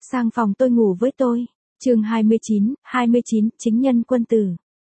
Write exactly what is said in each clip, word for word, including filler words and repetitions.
Sang phòng tôi ngủ với tôi. Chương hai mươi chín, hai mươi chín, chính nhân quân tử.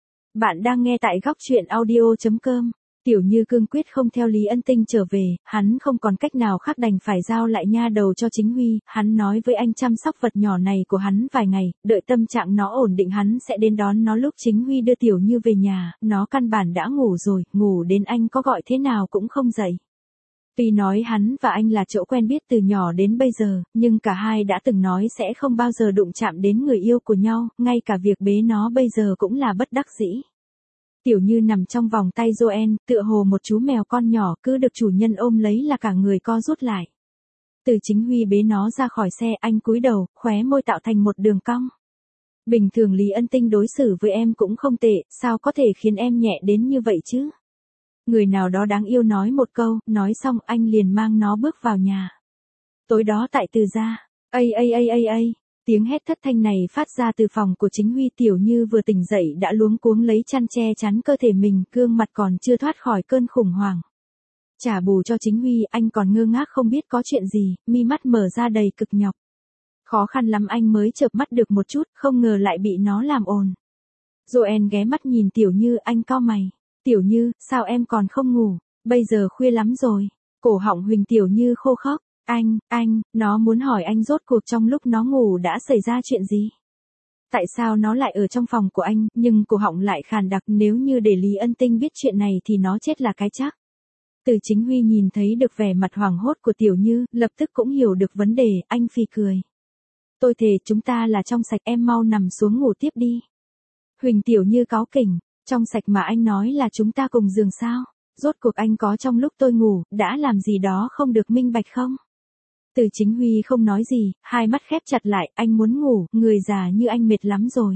Bạn đang nghe tại góc truyện audio chấm com. Tiểu Như cương quyết không theo Lý Ân Tinh trở về, hắn không còn cách nào khác đành phải giao lại nha đầu cho Chính Huy, hắn nói với anh chăm sóc vật nhỏ này của hắn vài ngày, đợi tâm trạng nó ổn định hắn sẽ đến đón nó. Lúc Chính Huy đưa Tiểu Như về nhà, nó căn bản đã ngủ rồi, ngủ đến anh có gọi thế nào cũng không dậy. Tuy nói hắn và anh là chỗ quen biết từ nhỏ đến bây giờ, nhưng cả hai đã từng nói sẽ không bao giờ đụng chạm đến người yêu của nhau, ngay cả việc bế nó bây giờ cũng là bất đắc dĩ. Tiểu Như nằm trong vòng tay Joanne, tựa hồ một chú mèo con nhỏ cứ được chủ nhân ôm lấy là cả người co rút lại. Từ Chính Huy bế nó ra khỏi xe, anh cúi đầu, khóe môi tạo thành một đường cong. Bình thường Lý Ân Tinh đối xử với em cũng không tệ, sao có thể khiến em nhẹ đến như vậy chứ? Người nào đó đáng yêu nói một câu, nói xong anh liền mang nó bước vào nhà. Tối đó tại Từ gia, ây ây ây ây ây, tiếng hét thất thanh này phát ra từ phòng của Chính Huy. Tiểu Như vừa tỉnh dậy đã luống cuống lấy chăn che chắn cơ thể mình, gương mặt còn chưa thoát khỏi cơn khủng hoảng. Trả bù cho Chính Huy, anh còn ngơ ngác không biết có chuyện gì, mi mắt mở ra đầy cực nhọc. Khó khăn lắm anh mới chợp mắt được một chút, không ngờ lại bị nó làm ồn. Joanne ghé mắt nhìn Tiểu Như, anh cau mày. Tiểu Như, sao em còn không ngủ, bây giờ khuya lắm rồi. Cổ họng Huỳnh Tiểu Như khô khốc. Anh, anh, nó muốn hỏi anh rốt cuộc trong lúc nó ngủ đã xảy ra chuyện gì? Tại sao nó lại ở trong phòng của anh, nhưng cổ họng lại khàn đặc, nếu như để Lý Ân Tinh biết chuyện này thì nó chết là cái chắc. Từ Chính Huy nhìn thấy được vẻ mặt hoảng hốt của Tiểu Như, lập tức cũng hiểu được vấn đề, anh phì cười. Tôi thề chúng ta là trong sạch, em mau nằm xuống ngủ tiếp đi. Huỳnh Tiểu Như cáu kỉnh. Trong sạch mà anh nói là chúng ta cùng giường sao? Rốt cuộc anh có trong lúc tôi ngủ, đã làm gì đó không được minh bạch không? Từ Chính Huy không nói gì, hai mắt khép chặt lại, anh muốn ngủ, người già như anh mệt lắm rồi.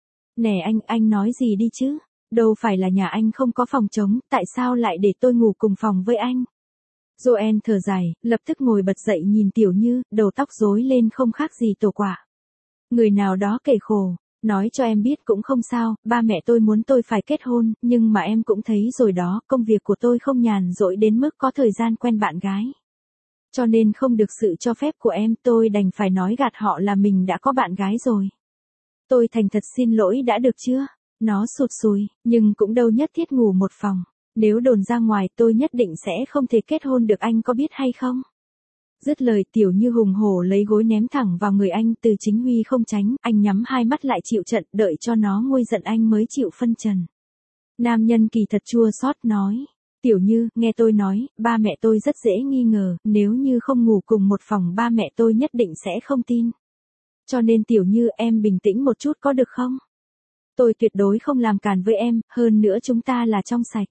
Nè anh, anh nói gì đi chứ? Đâu phải là nhà anh không có phòng trống, tại sao lại để tôi ngủ cùng phòng với anh? Joanne thở dài, lập tức ngồi bật dậy nhìn Tiểu Như, đầu tóc rối lên không khác gì tổ quả. Người nào đó kể khổ. Nói cho em biết cũng không sao, ba mẹ tôi muốn tôi phải kết hôn, nhưng mà em cũng thấy rồi đó, công việc của tôi không nhàn rỗi đến mức có thời gian quen bạn gái. Cho nên không được sự cho phép của em, tôi đành phải nói gạt họ là mình đã có bạn gái rồi. Tôi thành thật xin lỗi đã được chưa? Nó sụt sùi, nhưng cũng đâu nhất thiết ngủ một phòng. Nếu đồn ra ngoài tôi nhất định sẽ không thể kết hôn được, anh có biết hay không? Dứt lời Tiểu Như hùng hổ lấy gối ném thẳng vào người anh. Từ Chính Huy không tránh, anh nhắm hai mắt lại chịu trận, đợi cho nó nguôi giận anh mới chịu phân trần. Nam nhân kỳ thật chua xót nói. Tiểu Như, nghe tôi nói, ba mẹ tôi rất dễ nghi ngờ, nếu như không ngủ cùng một phòng ba mẹ tôi nhất định sẽ không tin. Cho nên Tiểu Như em bình tĩnh một chút có được không? Tôi tuyệt đối không làm càn với em, hơn nữa chúng ta là trong sạch.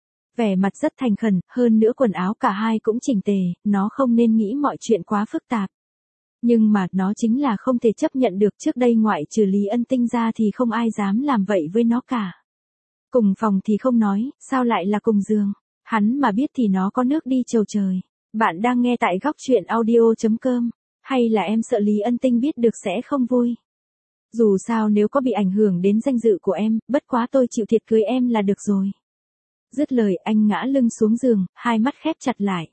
Vẻ mặt rất thành khẩn, hơn nữa quần áo cả hai cũng chỉnh tề, nó không nên nghĩ mọi chuyện quá phức tạp. Nhưng mà nó chính là không thể chấp nhận được, trước đây ngoại trừ Lý Ân Tinh ra thì không ai dám làm vậy với nó cả. Cùng phòng thì không nói, sao lại là cùng giường? Hắn mà biết thì nó có nước đi chầu trời. Bạn đang nghe tại góc truyện audio chấm com, hay là em sợ Lý Ân Tinh biết được sẽ không vui? Dù sao nếu có bị ảnh hưởng đến danh dự của em, bất quá tôi chịu thiệt cưới em là được rồi. Dứt lời anh ngã lưng xuống giường, hai mắt khép chặt lại.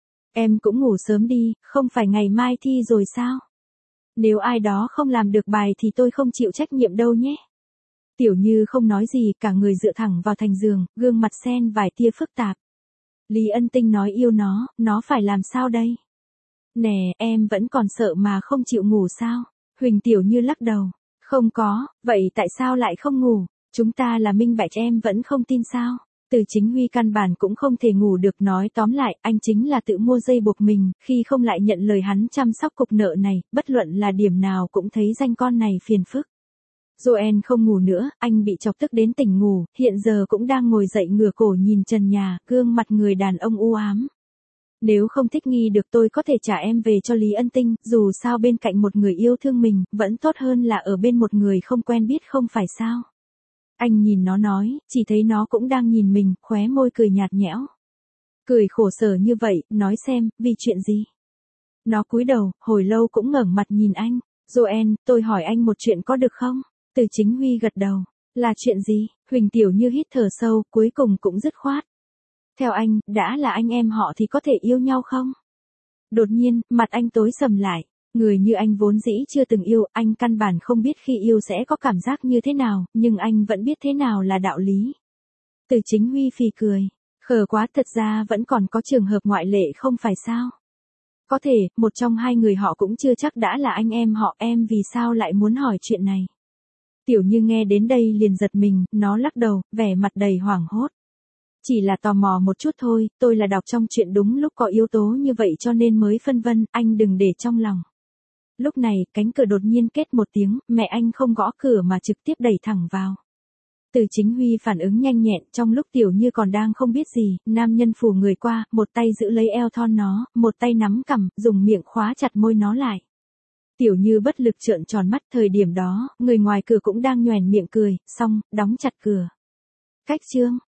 Em cũng ngủ sớm đi, không phải ngày mai thi rồi sao? Nếu ai đó không làm được bài thì tôi không chịu trách nhiệm đâu nhé. Tiểu Như không nói gì, cả người dựa thẳng vào thành giường, gương mặt xen vài tia phức tạp. Lý Ân Tinh nói yêu nó, nó phải làm sao đây? Nè, em vẫn còn sợ mà không chịu ngủ sao? Huỳnh Tiểu Như lắc đầu. Không có, vậy tại sao lại không ngủ? Chúng ta là minh bạch, em vẫn không tin sao? Từ Chính Huy căn bản cũng không thể ngủ được, nói tóm lại, anh chính là tự mua dây buộc mình, khi không lại nhận lời hắn chăm sóc cục nợ này, bất luận là điểm nào cũng thấy danh con này phiền phức. Joanne không ngủ nữa, anh bị chọc tức đến tỉnh ngủ, hiện giờ cũng đang ngồi dậy ngửa cổ nhìn trần nhà, gương mặt người đàn ông u ám. Nếu không thích nghi được tôi có thể trả em về cho Lý Ân Tinh, dù sao bên cạnh một người yêu thương mình, vẫn tốt hơn là ở bên một người không quen biết không phải sao? Anh nhìn nó nói, chỉ thấy nó cũng đang nhìn mình, khóe môi cười nhạt nhẽo. Cười khổ sở như vậy, nói xem, vì chuyện gì? Nó cúi đầu, hồi lâu cũng ngẩng mặt nhìn anh. Joanne, tôi hỏi anh một chuyện có được không? Từ Chính Huy gật đầu. Là chuyện gì? Huỳnh Tiểu Như hít thở sâu, cuối cùng cũng dứt khoát. Theo anh, đã là anh em họ thì có thể yêu nhau không? Đột nhiên, mặt anh tối sầm lại. Người như anh vốn dĩ chưa từng yêu, anh căn bản không biết khi yêu sẽ có cảm giác như thế nào, nhưng anh vẫn biết thế nào là đạo lý. Từ Chính Huy phì cười. Khờ quá, thật ra vẫn còn có trường hợp ngoại lệ không phải sao? Có thể, một trong hai người họ cũng chưa chắc đã là anh em họ, em vì sao lại muốn hỏi chuyện này? Tiểu Như nghe đến đây liền giật mình, nó lắc đầu, vẻ mặt đầy hoảng hốt. Chỉ là tò mò một chút thôi, tôi là đọc trong chuyện đúng lúc có yếu tố như vậy cho nên mới phân vân, anh đừng để trong lòng. Lúc này, cánh cửa đột nhiên két một tiếng, mẹ anh không gõ cửa mà trực tiếp đẩy thẳng vào. Từ Chính Huy phản ứng nhanh nhẹn, trong lúc Tiểu Như còn đang không biết gì, nam nhân phù người qua, một tay giữ lấy eo thon nó, một tay nắm cằm, dùng miệng khóa chặt môi nó lại. Tiểu Như bất lực trợn tròn mắt, thời điểm đó, người ngoài cửa cũng đang nhoẻn miệng cười, xong, đóng chặt cửa. Cách chương